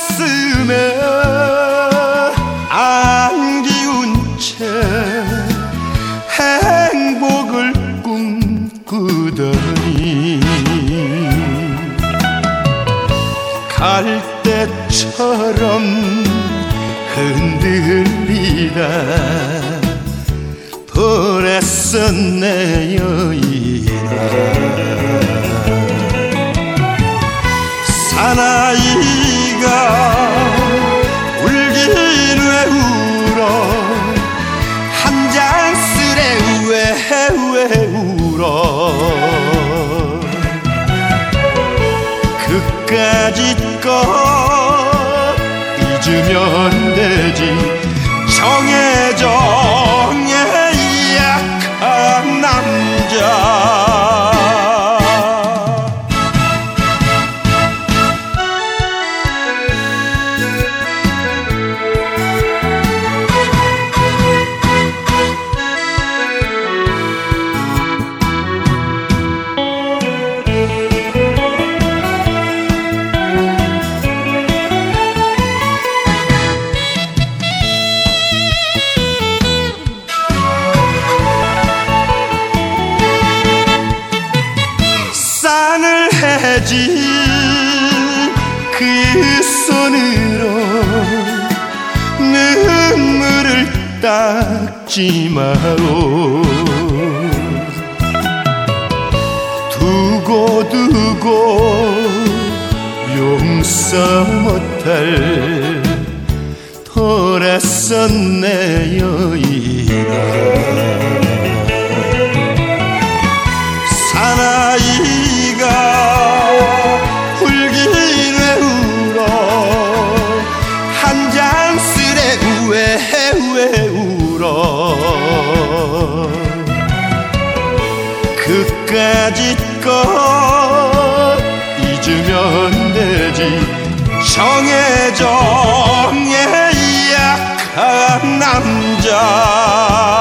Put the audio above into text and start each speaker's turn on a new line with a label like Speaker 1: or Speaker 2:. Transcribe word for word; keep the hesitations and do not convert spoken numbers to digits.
Speaker 1: 가슴에 안기운 채 행복을 꿈꾸더니 갈대처럼 흔들리다 보냈어 내 여인아. 사나이가 울긴 왜 울어 한 장쓸에 왜 왜 울어 그까짓 것 잊으면 되지 정해져 약한 남자. 산을 해지 그 손으로 눈물을 닦지 마오. 두고 두고 용서 못할 돌아선 내 여인아. 사나이가 울긴 왜 울어 한 장쓸에 왜 왜 울어 그까짓 것 잊으면 되지 정해져 약한 남자.